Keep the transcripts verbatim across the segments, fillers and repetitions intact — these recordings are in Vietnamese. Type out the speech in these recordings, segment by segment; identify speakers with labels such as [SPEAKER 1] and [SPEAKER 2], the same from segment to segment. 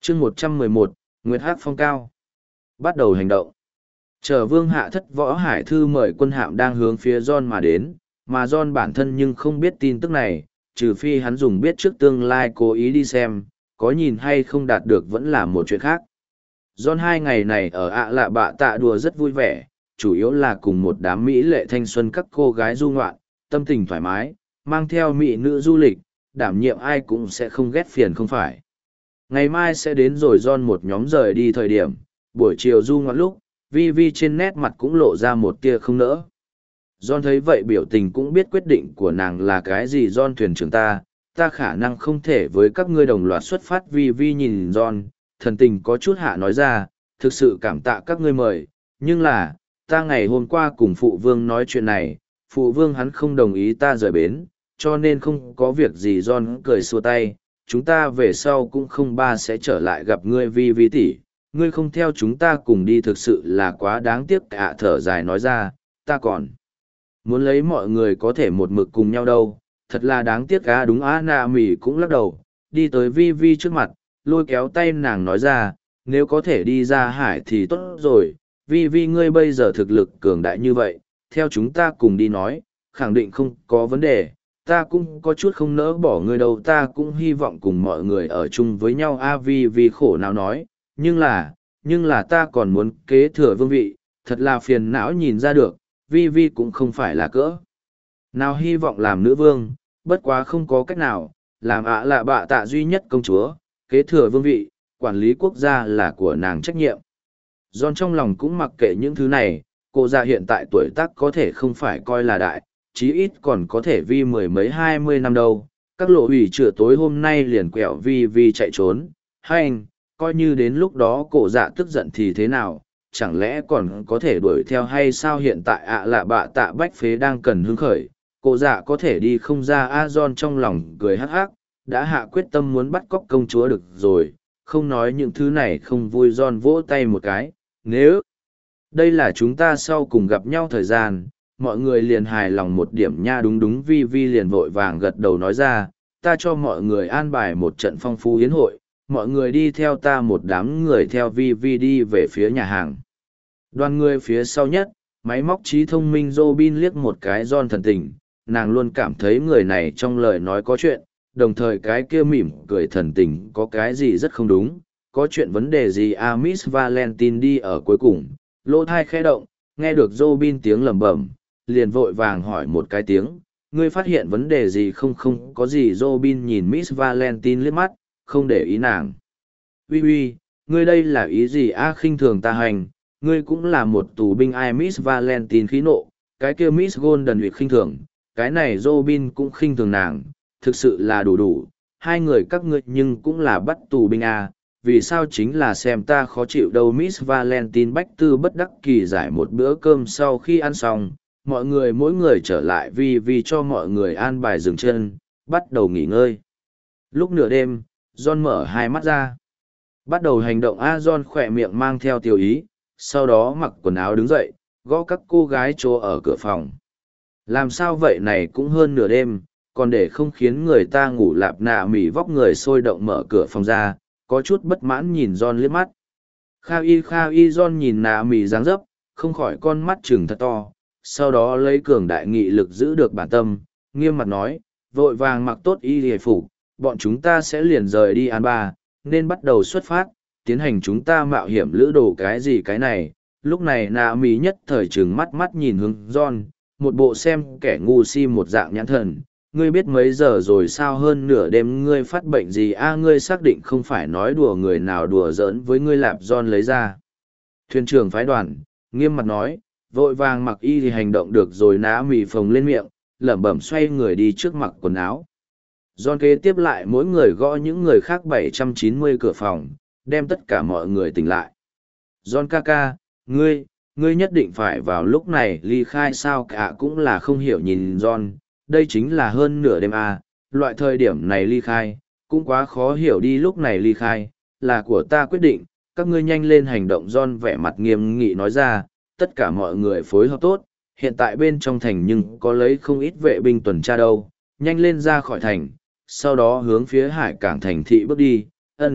[SPEAKER 1] chương một trăm mười một, Nguyệt Hắc Phong Cao. Bắt đầu hành động. Chờ vương hạ thất võ hải thư mời quân hạm đang hướng phía John mà đến, mà John bản thân nhưng không biết tin tức này, trừ phi hắn dùng biết trước tương lai cố ý đi xem, có nhìn hay không đạt được vẫn là một chuyện khác. John hai ngày này ở ạ lạ bạ tạ đùa rất vui vẻ, chủ yếu là cùng một đám mỹ lệ thanh xuân các cô gái du ngoạn, tâm tình thoải mái, mang theo mỹ nữ du lịch, đảm nhiệm ai cũng sẽ không ghét phiền không phải. Ngày mai sẽ đến rồi John một nhóm rời đi thời điểm, buổi chiều du ngoạn lúc, Vi Vi trên nét mặt cũng lộ ra một tia không nỡ. John thấy vậy biểu tình cũng biết quyết định của nàng là cái gì. John thuyền trưởng ta, ta khả năng không thể với các ngươi đồng loạt xuất phát. Vi Vi nhìn John, thần tình có chút hạ nói ra, thực sự cảm tạ các ngươi mời, nhưng là, ta ngày hôm qua cùng phụ vương nói chuyện này, phụ vương hắn không đồng ý ta rời bến, cho nên không có việc gì. John cười xua tay, chúng ta về sau cũng không ba sẽ trở lại gặp ngươi Vi Vi tỷ, ngươi không theo chúng ta cùng đi thực sự là quá đáng tiếc. Cả thở dài nói ra, ta còn muốn lấy mọi người có thể một mực cùng nhau đâu, thật là đáng tiếc. Cả đúng á. Na mỉ cũng lắc đầu, đi tới Vi Vi trước mặt, lôi kéo tay nàng nói ra, nếu có thể đi ra hải thì tốt rồi, Vi Vi ngươi bây giờ thực lực cường đại như vậy, theo chúng ta cùng đi nói, khẳng định không có vấn đề, ta cũng có chút không nỡ bỏ ngươi đâu, ta cũng hy vọng cùng mọi người ở chung với nhau. A Vi Vi khổ nào nói, nhưng là, nhưng là ta còn muốn kế thừa vương vị, thật là phiền não. Nhìn ra được, Vi Vi cũng không phải là cỡ nào hy vọng làm nữ vương, bất quá không có cách nào, làm ạ là bạ tạ duy nhất công chúa, kế thừa vương vị, quản lý quốc gia là của nàng trách nhiệm. John trong lòng cũng mặc kệ những thứ này, cô già hiện tại tuổi tác có thể không phải coi là đại, chí ít còn có thể vi mười mấy hai mươi năm đâu. Các lộ ủy chữa tối hôm nay liền quẹo Vi Vi chạy trốn, hay anh, coi như đến lúc đó cổ dạ tức giận thì thế nào, chẳng lẽ còn có thể đuổi theo hay sao? Hiện tại ạ là bạ tạ bách phế đang cần hứng khởi, cổ dạ có thể đi không ra. A John trong lòng cười hắc hắc, đã hạ quyết tâm muốn bắt cóc công chúa được rồi, không nói những thứ này không vui. John vỗ tay một cái, nếu đây là chúng ta sau cùng gặp nhau thời gian, mọi người liền hài lòng một điểm nha. Đúng đúng. Vi Vi liền vội vàng gật đầu nói ra, ta cho mọi người an bài một trận phong phú yến hội, mọi người đi theo ta. Một đám người theo Vi Vi đi về phía nhà hàng. Đoàn người phía sau nhất, máy móc trí thông minh Robin liếc một cái John thần tình, nàng luôn cảm thấy người này trong lời nói có chuyện, đồng thời cái kia mỉm cười thần tình có cái gì rất không đúng, có chuyện vấn đề gì à? Miss Valentine đi ở cuối cùng, lỗ thai khẽ động, nghe được Robin tiếng lẩm bẩm, liền vội vàng hỏi một cái tiếng, ngươi phát hiện vấn đề gì không? Không có gì. Robin nhìn Miss Valentine liếc mắt, không để ý nàng. Uy uy, ngươi đây là ý gì a? À, khinh thường ta hành, ngươi cũng là một tù binh. Ai? Miss Valentine khí nộ, cái kia Miss Golden Week khinh thường, cái này Robin cũng khinh thường nàng, thực sự là đủ đủ, hai người các ngươi nhưng cũng là bắt tù binh à, vì sao chính là xem ta khó chịu đâu? Miss Valentine bách tư bất đắc kỳ giải. Một bữa cơm sau khi ăn xong, mọi người mỗi người trở lại vì vì cho mọi người an bài dừng chân, bắt đầu nghỉ ngơi. Lúc nửa đêm, John mở hai mắt ra, bắt đầu hành động. A John khỏe miệng mang theo tiêu ý, sau đó mặc quần áo đứng dậy, gõ các cô gái chỗ ở cửa phòng. Làm sao vậy này, cũng hơn nửa đêm, còn để không khiến người ta ngủ. Lạp nạ mỉ vóc người sôi động mở cửa phòng ra, có chút bất mãn nhìn John liếc mắt. Kha y kha y. John nhìn nạ mỉ dáng dấp, không khỏi con mắt trừng thật to, sau đó lấy cường đại nghị lực giữ được bản tâm, nghiêm mặt nói, vội vàng mặc tốt y hề phục, bọn chúng ta sẽ liền rời đi An Ba, nên bắt đầu xuất phát, tiến hành chúng ta mạo hiểm lữ đồ. Cái gì cái này? Lúc này nạ mỉ nhất thời trừng mắt mắt nhìn hướng John, một bộ xem kẻ ngu si một dạng nhãn thần. Ngươi biết mấy giờ rồi sao? Hơn nửa đêm. Ngươi phát bệnh gì a? À, ngươi xác định không phải nói đùa, người nào đùa giỡn với ngươi? Lạp John lấy ra thuyền trưởng phái đoàn, nghiêm mặt nói, vội vàng mặc y thì hành động được rồi. Ná mì phồng lên miệng, lẩm bẩm xoay người đi trước mặc quần áo. John kế tiếp lại mỗi người gõ những người khác bảy trăm chín mươi cửa phòng, đem tất cả mọi người tỉnh lại. John ca ca, ngươi, ngươi nhất định phải vào lúc này ly khai sao? Cả cũng là không hiểu nhìn John, đây chính là hơn nửa đêm à, loại thời điểm này ly khai, cũng quá khó hiểu đi. Lúc này ly khai, là của ta quyết định, các ngươi nhanh lên hành động. John vẻ mặt nghiêm nghị nói ra, tất cả mọi người phối hợp tốt, hiện tại bên trong thành nhưng có lấy không ít vệ binh tuần tra đâu, nhanh lên ra khỏi thành, sau đó hướng phía hải cảng thành thị bước đi. Ân,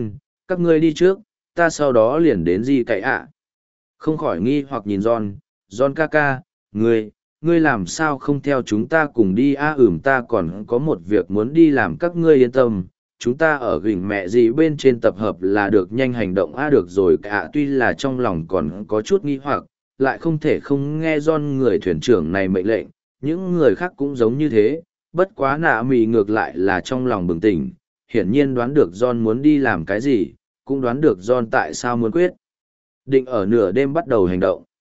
[SPEAKER 1] các ngươi đi trước, ta sau đó liền đến gì cậy ạ. Không khỏi nghi hoặc nhìn John, John ca ca, ngươi, ngươi làm sao không theo chúng ta cùng đi a à, ừm ta còn có một việc muốn đi làm các ngươi yên tâm, chúng ta ở gỉnh mẹ gì bên trên tập hợp là được nhanh hành động a à, được rồi cả tuy là trong lòng còn có chút nghi hoặc, lại không thể không nghe John người thuyền trưởng này mệnh lệnh, những người khác cũng giống như thế, bất quá nạ mì ngược lại là trong lòng bừng tỉnh, hiển nhiên đoán được John muốn đi làm cái gì, cũng đoán được John tại sao muốn quyết định ở nửa đêm bắt đầu hành động.